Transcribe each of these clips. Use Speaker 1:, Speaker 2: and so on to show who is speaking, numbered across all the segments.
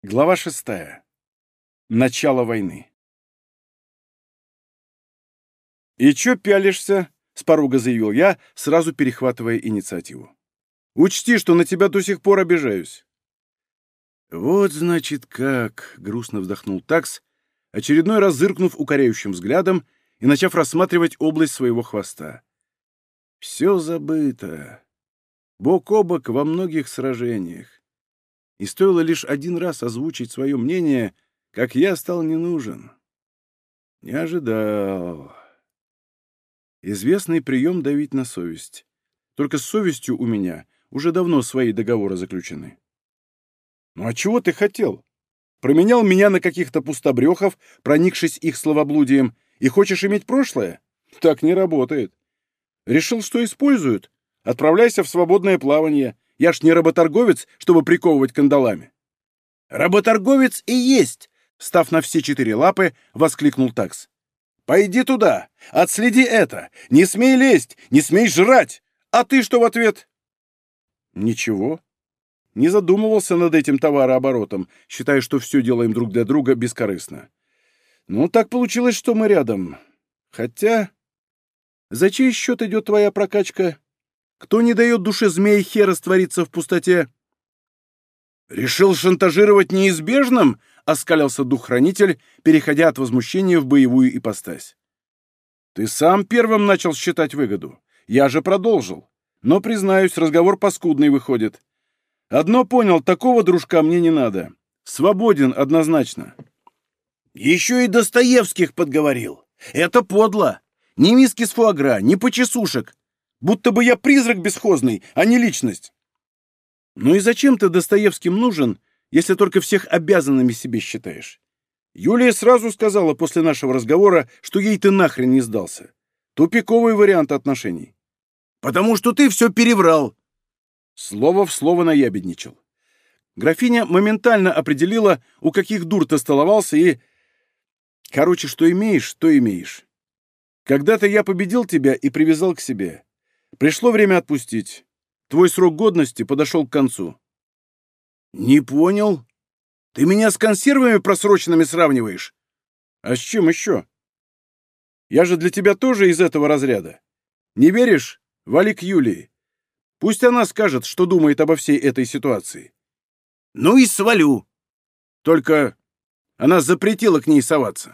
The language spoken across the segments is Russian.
Speaker 1: Глава 6. Начало войны. «И чё пялишься?» — с порога заявил я, сразу перехватывая инициативу. «Учти, что на тебя до сих пор обижаюсь». «Вот, значит, как!» — грустно вздохнул такс, очередной раз зыркнув укоряющим взглядом и начав рассматривать область своего хвоста. «Все забыто. Бок о бок во многих сражениях. И стоило лишь один раз озвучить свое мнение, как я стал не нужен. Не ожидал. Известный прием давить на совесть. Только с совестью у меня уже давно свои договоры заключены. Ну а чего ты хотел? Променял меня на каких-то пустобрехов, проникшись их словоблудием, и хочешь иметь прошлое? Так не работает. Решил, что используют? Отправляйся в свободное плавание. Я ж не работорговец, чтобы приковывать кандалами. Работорговец и есть! Став на все четыре лапы, воскликнул такс. Пойди туда, отследи это, не смей лезть, не смей жрать! А ты что в ответ? Ничего. Не задумывался над этим товарооборотом, считая, что все делаем друг для друга бескорыстно. Ну, так получилось, что мы рядом. Хотя... За чей счет идет твоя прокачка? Кто не дает душе змеи Хе раствориться в пустоте? Решил шантажировать неизбежным? Оскалился дух-хранитель, переходя от возмущения в боевую ипостась. Ты сам первым начал считать выгоду. Я же продолжил. Но, признаюсь, разговор паскудный выходит. Одно понял, такого дружка мне не надо. Свободен однозначно. Еще и Достоевских подговорил. Это подло. Ни миски с фуагра, ни почесушек. Будто бы я призрак бесхозный, а не личность. Ну и зачем ты Достоевским нужен, если только всех обязанными себе считаешь? Юлия сразу сказала после нашего разговора, что ей ты нахрен не сдался. Тупиковый вариант отношений. Потому что ты все переврал. Слово в слово наябедничал. Графиня моментально определила, у каких дур ты столовался, и... Короче, что имеешь, то имеешь. Когда-то я победил тебя и привязал к себе. Пришло время отпустить. Твой срок годности подошел к концу. Не понял. Ты меня с консервами просроченными сравниваешь? А с чем еще? Я же для тебя тоже из этого разряда. Не веришь? Вали к Юлии. Пусть она скажет, что думает обо всей этой ситуации. Ну и свалю. Только она запретила к ней соваться.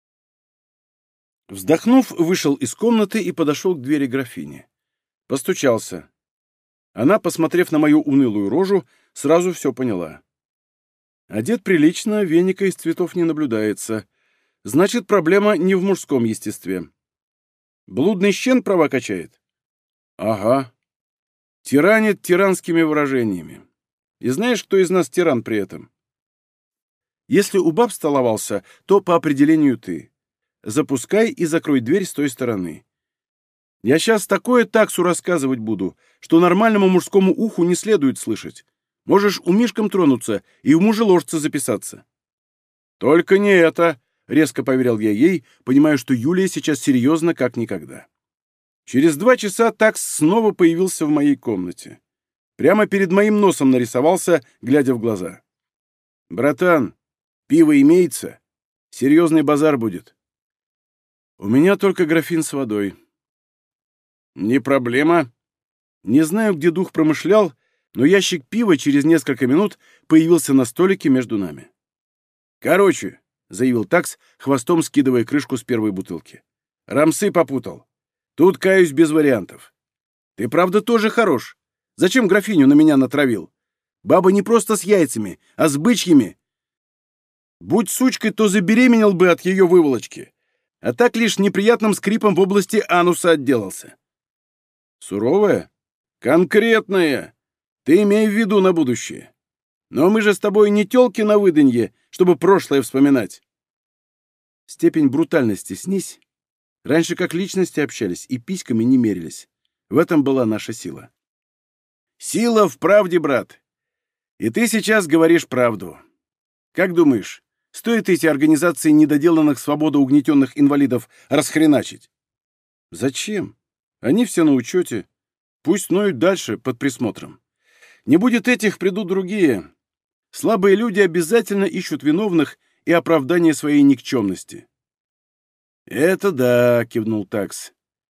Speaker 1: Вздохнув, вышел из комнаты и подошел к двери графини. Постучался. Она, посмотрев на мою унылую рожу, сразу все поняла. Одет прилично, веника из цветов не наблюдается. Значит, проблема не в мужском естестве. Блудный щен права качает? Ага. Тиранит тиранскими выражениями. И знаешь, кто из нас тиран при этом? Если у баб столовался, то по определению ты. Запускай и закрой дверь с той стороны. Я сейчас такое таксу рассказывать буду, что нормальному мужскому уху не следует слышать. Можешь у Мишкам тронуться и у мужеложца записаться. Только не это, резко поверил я ей, понимая, что Юлия сейчас серьезно как никогда. Через 2 часа такс снова появился в моей комнате. Прямо перед моим носом нарисовался, глядя в глаза. «Братан, пиво имеется? Серьезный базар будет». «У меня только графин с водой». «Не проблема». Не знаю, где дух промышлял, но ящик пива через несколько минут появился на столике между нами. «Короче», — заявил такс, хвостом скидывая крышку с первой бутылки. «Рамсы попутал. Тут, каюсь, без вариантов. Ты, правда, тоже хорош. Зачем графиню на меня натравил? Баба не просто с яйцами, а с бычьими. Будь сучкой, то забеременел бы от ее выволочки. А так лишь неприятным скрипом в области ануса отделался». «Суровая?» «Конкретная. Ты имей в виду на будущее. Но мы же с тобой не тёлки на выданье, чтобы прошлое вспоминать». Степень брутальности снизь. Раньше как личности общались и письками не мерились. В этом была наша сила. Сила в правде, брат. И ты сейчас говоришь правду. Как думаешь, стоит эти организации недоделанных свободоугнетенных инвалидов расхреначить? Зачем? Они все на учете. Пусть ноют дальше, под присмотром. Не будет этих, придут другие. Слабые люди обязательно ищут виновных и оправдание своей никчемности. «Это да», — кивнул такс.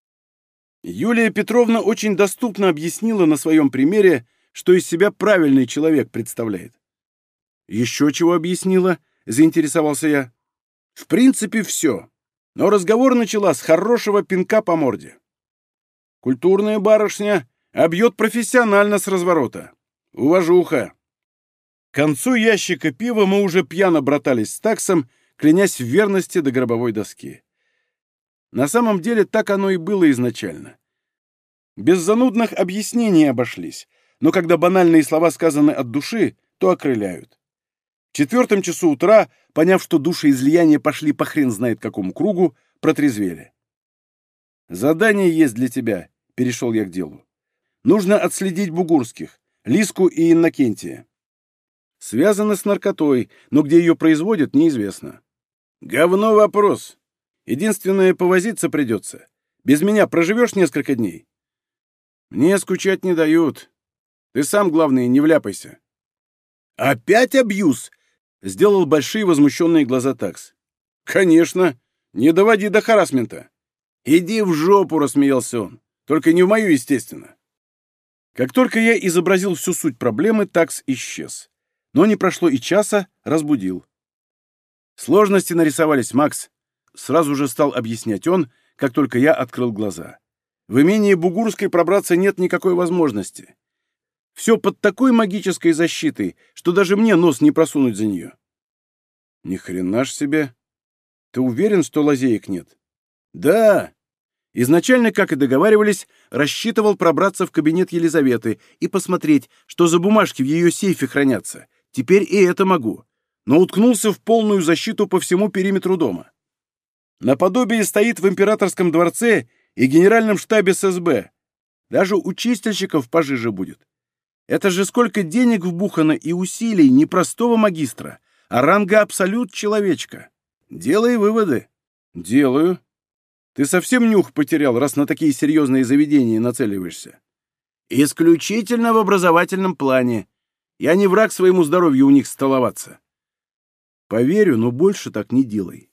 Speaker 1: Юлия Петровна очень доступно объяснила на своем примере, что из себя правильный человек представляет. «Еще чего объяснила?» — заинтересовался я. «В принципе, все. Но разговор начала с хорошего пинка по морде. Культурная барышня, а бьет профессионально с разворота. Уважуха!» К концу ящика пива мы уже пьяно братались с таксом, клянясь в верности до гробовой доски. На самом деле так оно и было изначально. Без занудных объяснений обошлись, но когда банальные слова сказаны от души, то окрыляют. В 4 часу утра, поняв, что душеизлияния пошли по хрен знает какому кругу, протрезвели. «Задание есть для тебя», — перешел я к делу. «Нужно отследить Бугурских, Лиску и Иннокентия. Связано с наркотой, но где ее производят, неизвестно». «Говно вопрос. Единственное, повозиться придется. Без меня проживешь несколько дней?» «Мне скучать не дают. Ты сам, главное, не вляпайся». «Опять абьюз?» — сделал большие возмущенные глаза такс. «Конечно. Не доводи до харассмента». «Иди в жопу», — рассмеялся он. «Только не в мою, естественно». Как только я изобразил всю суть проблемы, такс исчез. Но не прошло и часа, разбудил. «Сложности нарисовались, Макс», — сразу же стал объяснять он, как только я открыл глаза. «В имении Бугурской пробраться нет никакой возможности. Все под такой магической защитой, что даже мне нос не просунуть за нее». «Ни хрена ж себе! Ты уверен, что лазеек нет?» «Да!» Изначально, как и договаривались, рассчитывал пробраться в кабинет Елизаветы и посмотреть, что за бумажки в ее сейфе хранятся. Теперь и это могу. Но уткнулся в полную защиту по всему периметру дома. Наподобие стоит в императорском дворце и генеральном штабе ССБ. Даже у чистильщиков пожиже будет. Это же сколько денег вбухано и усилий не простого магистра, а ранга абсолют человечка. Делай выводы. Делаю. Ты совсем нюх потерял, раз на такие серьезные заведения нацеливаешься? Исключительно в образовательном плане. Я не враг своему здоровью у них столоваться. Поверю, но больше так не делай.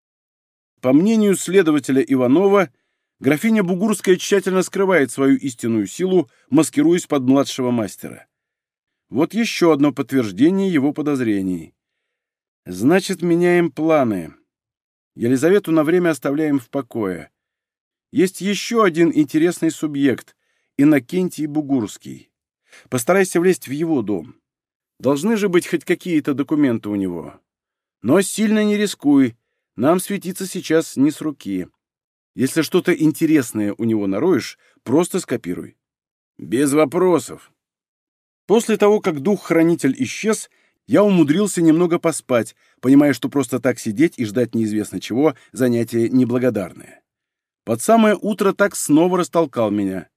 Speaker 1: По мнению следователя Иванова, графиня Бугурская тщательно скрывает свою истинную силу, маскируясь под младшего мастера. Вот еще одно подтверждение его подозрений. Значит, меняем планы. Елизавету на время оставляем в покое. Есть еще один интересный субъект — Иннокентий Бугурский. Постарайся влезть в его дом. Должны же быть хоть какие-то документы у него. Но сильно не рискуй, нам светиться сейчас не с руки. Если что-то интересное у него нароешь, просто скопируй. Без вопросов. После того, как дух-хранитель исчез, я умудрился немного поспать, понимая, что просто так сидеть и ждать неизвестно чего — занятие неблагодарное. Под самое утро так снова растолкал меня.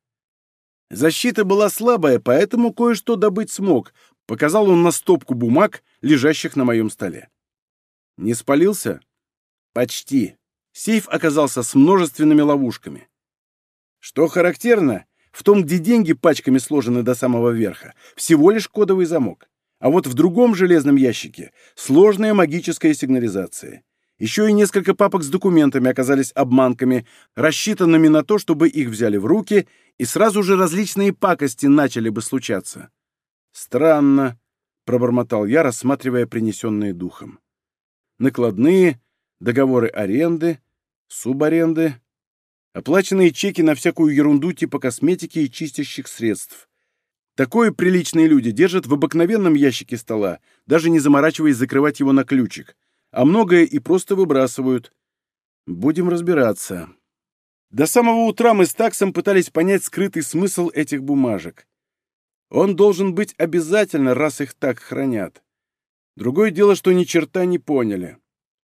Speaker 1: Защита была слабая, поэтому кое-что добыть смог, показал он на стопку бумаг, лежащих на моем столе. Не спалился? Почти. Сейф оказался с множественными ловушками. Что характерно, в том, где деньги пачками сложены до самого верха, всего лишь кодовый замок. А вот в другом железном ящике сложная магическая сигнализация. Еще и несколько папок с документами оказались обманками, рассчитанными на то, чтобы их взяли в руки, и сразу же различные пакости начали бы случаться. «Странно», — пробормотал я, рассматривая принесенные духом. Накладные, договоры аренды, субаренды, оплаченные чеки на всякую ерунду типа косметики и чистящих средств. Такое приличные люди держат в обыкновенном ящике стола, даже не заморачиваясь закрывать его на ключик, а многое и просто выбрасывают. Будем разбираться. До самого утра мы с таксом пытались понять скрытый смысл этих бумажек. Он должен быть обязательно, раз их так хранят. Другое дело, что ни черта не поняли.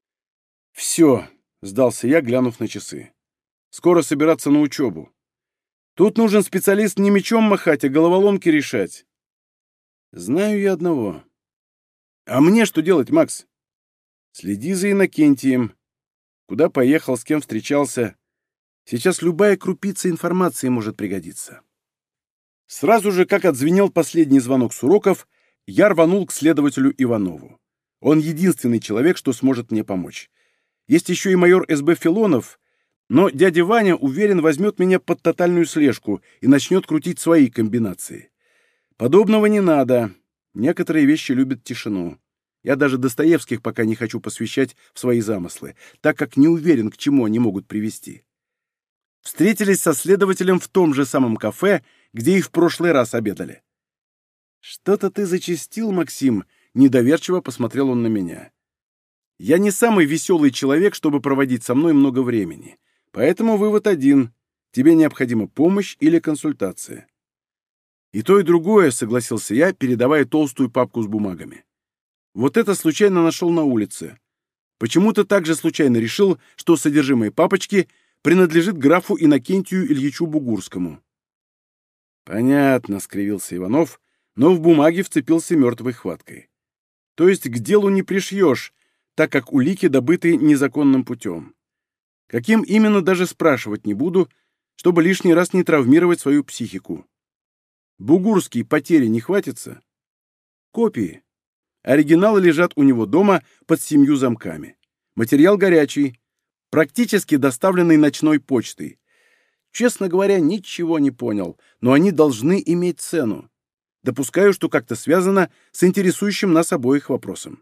Speaker 1: «Все», — сдался я, глянув на часы. «Скоро собираться на учебу. Тут нужен специалист не мечом махать, а головоломки решать. Знаю я одного. А мне что делать, Макс? Следи за Иннокентием. Куда поехал, с кем встречался. Сейчас любая крупица информации может пригодиться». Сразу же, как отзвенел последний звонок с уроков, я рванул к следователю Иванову. Он единственный человек, что сможет мне помочь. Есть еще и майор СБ Филонов, но дядя Ваня, уверен, возьмет меня под тотальную слежку и начнет крутить свои комбинации. Подобного не надо. Некоторые вещи любят тишину. Я даже Достоевских пока не хочу посвящать в свои замыслы, так как не уверен, к чему они могут привести. Встретились со следователем в том же самом кафе, где и в прошлый раз обедали. «Что-то ты зачастил, Максим», — недоверчиво посмотрел он на меня. «Я не самый веселый человек, чтобы проводить со мной много времени, поэтому вывод один — тебе необходима помощь или консультация». «И то, и другое», — согласился я, передавая толстую папку с бумагами. «Вот это случайно нашел на улице. Почему-то также случайно решил, что содержимое папочки принадлежит графу Иннокентию Ильичу Бугурскому». «Понятно», — скривился Иванов, но в бумаге вцепился мертвой хваткой. «То есть к делу не пришьешь, так как улики добыты незаконным путем. Каким именно, даже спрашивать не буду, чтобы лишний раз не травмировать свою психику. Бугурский потери не хватится? Копии. Оригиналы лежат у него дома под 7 замками. Материал горячий, практически доставленный ночной почтой. Честно говоря, ничего не понял, но они должны иметь цену. Допускаю, что как-то связано с интересующим нас обоих вопросом.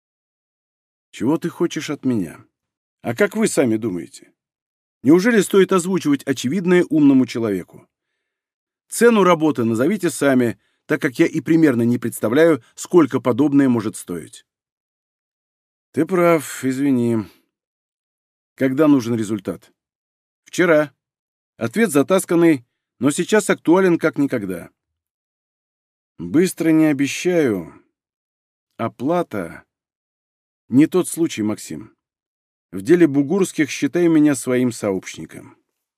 Speaker 1: Чего ты хочешь от меня? А как вы сами думаете? Неужели стоит озвучивать очевидное умному человеку? Цену работы назовите сами, так как я и примерно не представляю, сколько подобное может стоить. Ты прав, извини. Когда нужен результат? Вчера. Ответ затасканный, но сейчас актуален как никогда. Быстро не обещаю. Оплата... Не тот случай, Максим. В деле Бугурских считай меня своим сообщником.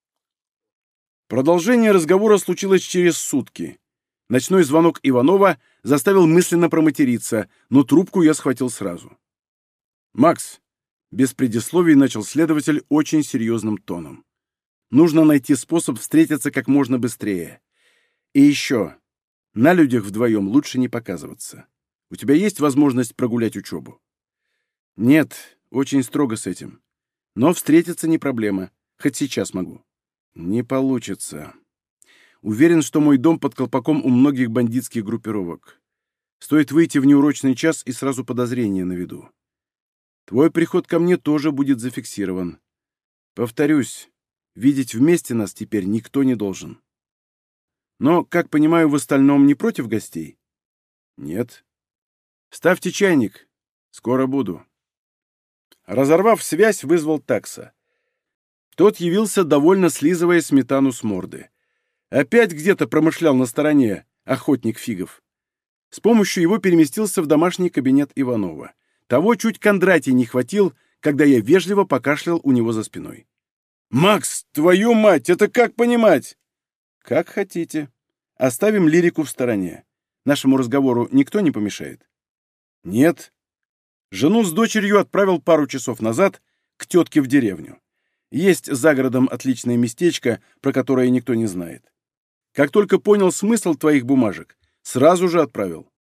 Speaker 1: Продолжение разговора случилось через сутки. Ночной звонок Иванова заставил мысленно проматериться, но трубку я схватил сразу. «Макс», — без предисловий начал следователь очень серьезным тоном, «нужно найти способ встретиться как можно быстрее. И еще, на людях вдвоем лучше не показываться. У тебя есть возможность прогулять учебу?» «Нет, очень строго с этим. Но встретиться не проблема, хоть сейчас могу». «Не получится. Уверен, что мой дом под колпаком у многих бандитских группировок. Стоит выйти в неурочный час, и сразу подозрение на виду. Твой приход ко мне тоже будет зафиксирован. Повторюсь, видеть вместе нас теперь никто не должен. Но, как понимаю, в остальном не против гостей?» «Нет». «Ставьте чайник. Скоро буду». Разорвав связь, вызвал такса. Тот явился, довольно слизывая сметану с морды. Опять где-то промышлял на стороне охотник фигов. С помощью его переместился в домашний кабинет Иванова. Того чуть Кондратий не хватил, когда я вежливо покашлял у него за спиной. «Макс, твою мать, это как понимать?» «Как хотите. Оставим лирику в стороне. Нашему разговору никто не помешает?» «Нет. Жену с дочерью отправил пару часов назад к тетке в деревню. Есть за городом отличное местечко, про которое никто не знает. Как только понял смысл твоих бумажек, сразу же отправил.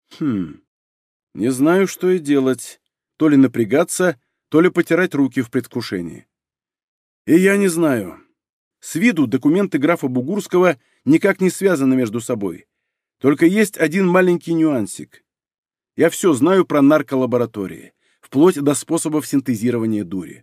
Speaker 1: Не знаю, что и делать. То ли напрягаться, то ли потирать руки в предвкушении. И я не знаю. С виду документы графа Бугурского никак не связаны между собой. Только есть один маленький нюансик. Я все знаю про нарколаборатории, вплоть до способов синтезирования дури.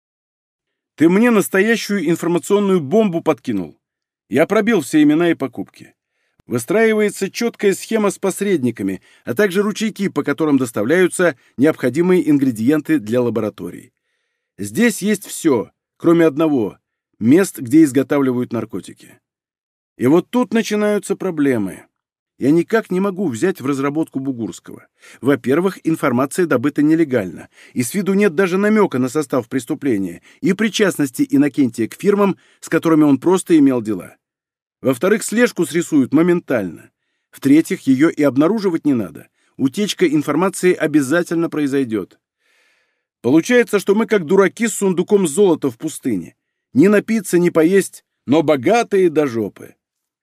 Speaker 1: Ты мне настоящую информационную бомбу подкинул. Я пробил все имена и покупки. Выстраивается четкая схема с посредниками, а также ручейки, по которым доставляются необходимые ингредиенты для лабораторий. Здесь есть все, кроме одного — мест, где изготавливают наркотики. И вот тут начинаются проблемы. Я никак не могу взять в разработку Бугурского. Во-первых, информация добыта нелегально, и с виду нет даже намека на состав преступления и причастности Иннокентия к фирмам, с которыми он просто имел дела. Во-вторых, слежку срисуют моментально. В-третьих, ее и обнаруживать не надо. Утечка информации обязательно произойдет. Получается, что мы как дураки с сундуком золота в пустыне. Ни напиться, ни поесть, но богатые до жопы.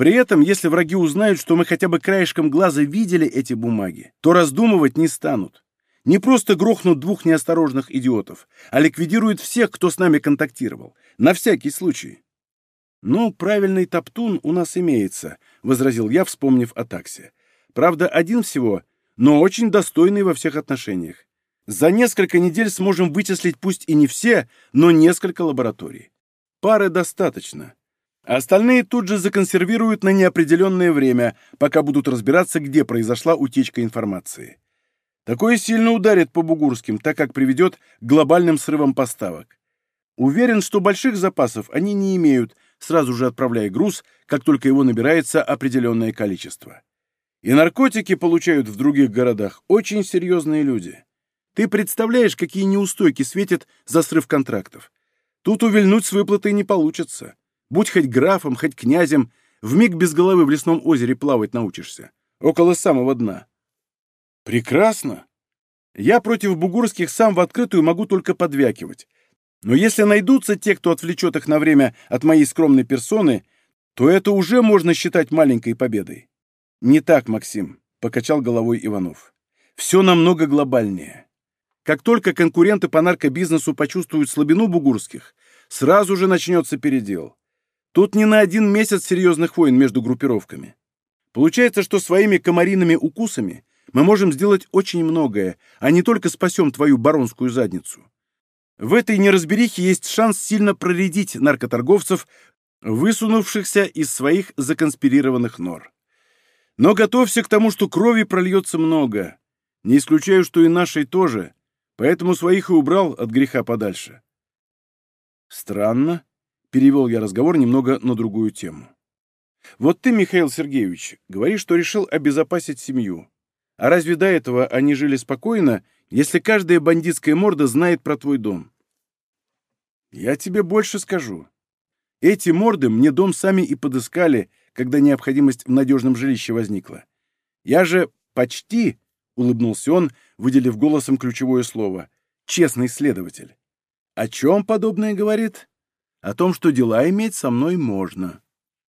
Speaker 1: При этом, если враги узнают, что мы хотя бы краешком глаза видели эти бумаги, то раздумывать не станут. Не просто грохнут двух неосторожных идиотов, а ликвидируют всех, кто с нами контактировал. На всякий случай. «Ну, правильный топтун у нас имеется», — возразил я, вспомнив о таксе. «Правда, один всего, но очень достойный во всех отношениях. За несколько недель сможем вычислить пусть и не все, но несколько лабораторий. Пары достаточно. Остальные тут же законсервируют на неопределенное время, пока будут разбираться, где произошла утечка информации. Такое сильно ударит по бугурским, так как приведет к глобальным срывам поставок. Уверен, что больших запасов они не имеют, сразу же отправляя груз, как только его набирается определенное количество. И наркотики получают в других городах очень серьезные люди. Ты представляешь, какие неустойки светят за срыв контрактов? Тут увильнуть с выплатой не получится. Будь хоть графом, хоть князем, вмиг без головы в лесном озере плавать научишься. Около самого дна. Прекрасно. Я против бугурских сам в открытую могу только подвякивать. Но если найдутся те, кто отвлечет их на время от моей скромной персоны, то это уже можно считать маленькой победой. Не так, Максим, — покачал головой Иванов. Все намного глобальнее. Как только конкуренты по наркобизнесу почувствуют слабину бугурских, сразу же начнется передел. Тут не на 1 месяц серьезных войн между группировками. Получается, что своими комариными укусами мы можем сделать очень многое, а не только спасем твою баронскую задницу. В этой неразберихе есть шанс сильно проредить наркоторговцев, высунувшихся из своих законспирированных нор. Но готовься к тому, что крови прольется много. Не исключаю, что и нашей тоже, поэтому своих и убрал от греха подальше. Странно, перевел я разговор немного на другую тему. Вот ты, Михаил Сергеевич, говоришь, что решил обезопасить семью. А разве до этого они жили спокойно, если каждая бандитская морда знает про твой дом? Я тебе больше скажу. Эти морды мне дом сами и подыскали, когда необходимость в надежном жилище возникла. Я же почти, — улыбнулся он, выделив голосом ключевое слово, — честный следователь. О чем подобное говорит? О том, что дела иметь со мной можно.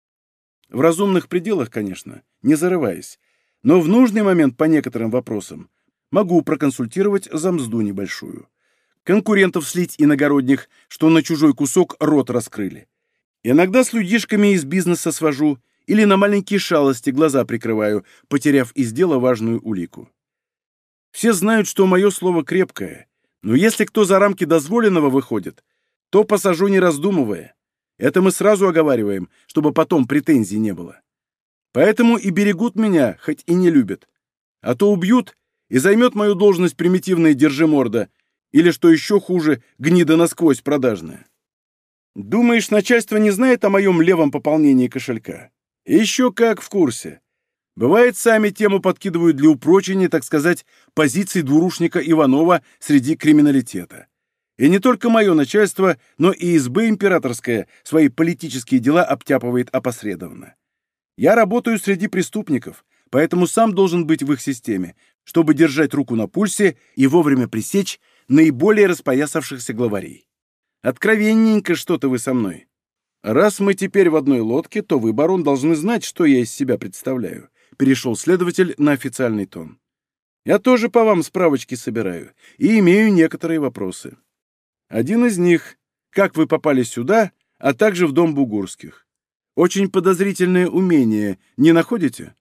Speaker 1: В разумных пределах, конечно, не зарываясь, но в нужный момент по некоторым вопросам могу проконсультировать за мзду небольшую. Конкурентов слить иногородних, что на чужой кусок рот раскрыли. Иногда с людишками из бизнеса свожу или на маленькие шалости глаза прикрываю, потеряв из дела важную улику. Все знают, что мое слово крепкое, но если кто за рамки дозволенного выходит, то посажу не раздумывая. Это мы сразу оговариваем, чтобы потом претензий не было. Поэтому и берегут меня, хоть и не любят. А то убьют, и займет мою должность примитивная держиморда, или, что еще хуже, гнида насквозь продажная. Думаешь, начальство не знает о моем левом пополнении кошелька? Еще как в курсе. Бывает, сами тему подкидывают для упрочения, так сказать, позиций двурушника Иванова среди криминалитета. И не только мое начальство, но и СБ императорская свои политические дела обтяпывает опосредованно. Я работаю среди преступников, поэтому сам должен быть в их системе, чтобы держать руку на пульсе и вовремя пресечь наиболее распоясавшихся главарей. Откровенненько что-то вы со мной. Раз мы теперь в одной лодке, то вы, барон, должны знать, что я из себя представляю. Перешел следователь на официальный тон. Я тоже по вам справочки собираю и имею некоторые вопросы. Один из них — как вы попали сюда, а также в дом Бугурских. Очень подозрительное умение, не находите?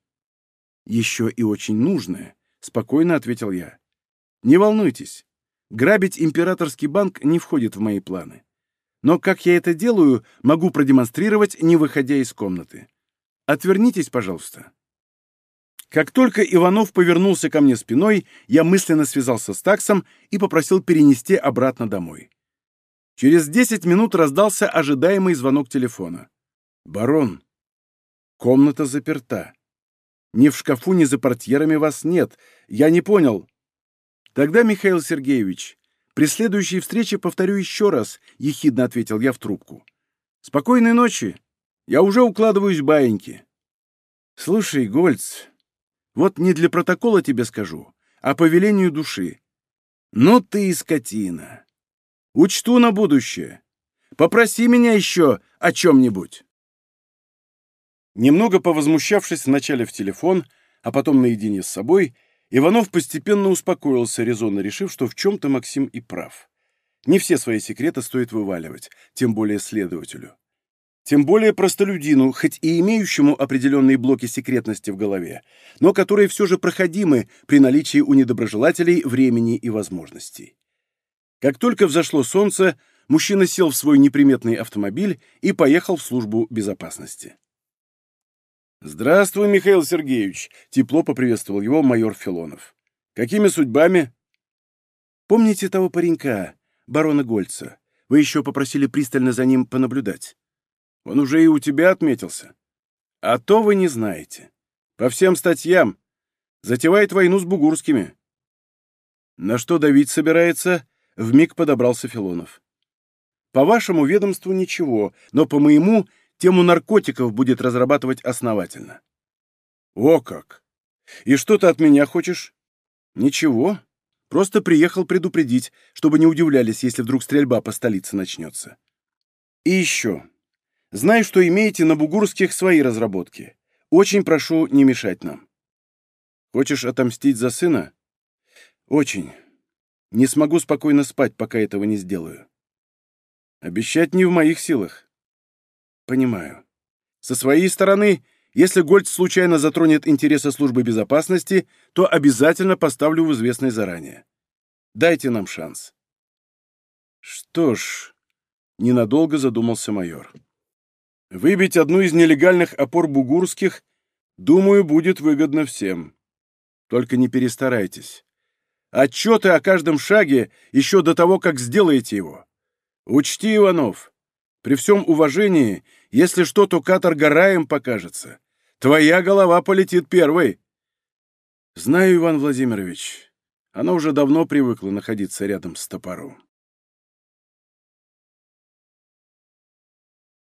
Speaker 1: Еще и очень нужное, — спокойно ответил я. Не волнуйтесь, грабить императорский банк не входит в мои планы. Но как я это делаю, могу продемонстрировать, не выходя из комнаты. Отвернитесь, пожалуйста. Как только Иванов повернулся ко мне спиной, я мысленно связался с таксом и попросил перенести обратно домой. Через 10 минут раздался ожидаемый звонок телефона. «Барон, комната заперта. Ни в шкафу, ни за портьерами вас нет. Я не понял». «Тогда, Михаил Сергеевич, при следующей встрече повторю еще раз», — ехидно ответил я в трубку. «Спокойной ночи. Я уже укладываюсь в баиньки». «Слушай, Гольц, вот не для протокола тебе скажу, а по велению души. Ну ты и скотина. Учту на будущее. Попроси меня еще о чем-нибудь». Немного повозмущавшись вначале в телефон, а потом наедине с собой, Иванов постепенно успокоился, резонно решив, что в чем-то Максим и прав. Не все свои секреты стоит вываливать, тем более следователю. Тем более простолюдину, хоть и имеющему определенные блоки секретности в голове, но которые все же проходимы при наличии у недоброжелателей времени и возможностей. Как только взошло солнце, мужчина сел в свой неприметный автомобиль и поехал в службу безопасности. «Здравствуй, Михаил Сергеевич!» — тепло поприветствовал его майор Филонов. «Какими судьбами?» «Помните того паренька, барона Гольца? Вы еще попросили пристально за ним понаблюдать. Он уже и у тебя отметился. А то вы не знаете. По всем статьям. Затевает войну с бугурскими». «На что давить собирается?» — вмиг подобрался Филонов. «По вашему ведомству ничего, но по моему тему наркотиков будет разрабатывать основательно». «О как! И что ты от меня хочешь?» «Ничего. Просто приехал предупредить, чтобы не удивлялись, если вдруг стрельба по столице начнется. И еще. Знаю, что имеете на бугурских свои разработки. Очень прошу не мешать нам». «Хочешь отомстить за сына?» «Очень. Не смогу спокойно спать, пока этого не сделаю». «Обещать не в моих силах». «Понимаю. Со своей стороны, если Гольц случайно затронет интересы службы безопасности, то обязательно поставлю в известность заранее. Дайте нам шанс». «Что ж», — ненадолго задумался майор. «Выбить одну из нелегальных опор бугурских, думаю, будет выгодно всем. Только не перестарайтесь. Отчеты о каждом шаге еще до того, как сделаете его. Учти, Иванов, при всем уважении, если что, то каторга раем покажется. Твоя голова полетит первой». «Знаю, Иван Владимирович, она уже давно привыкла находиться рядом с топором».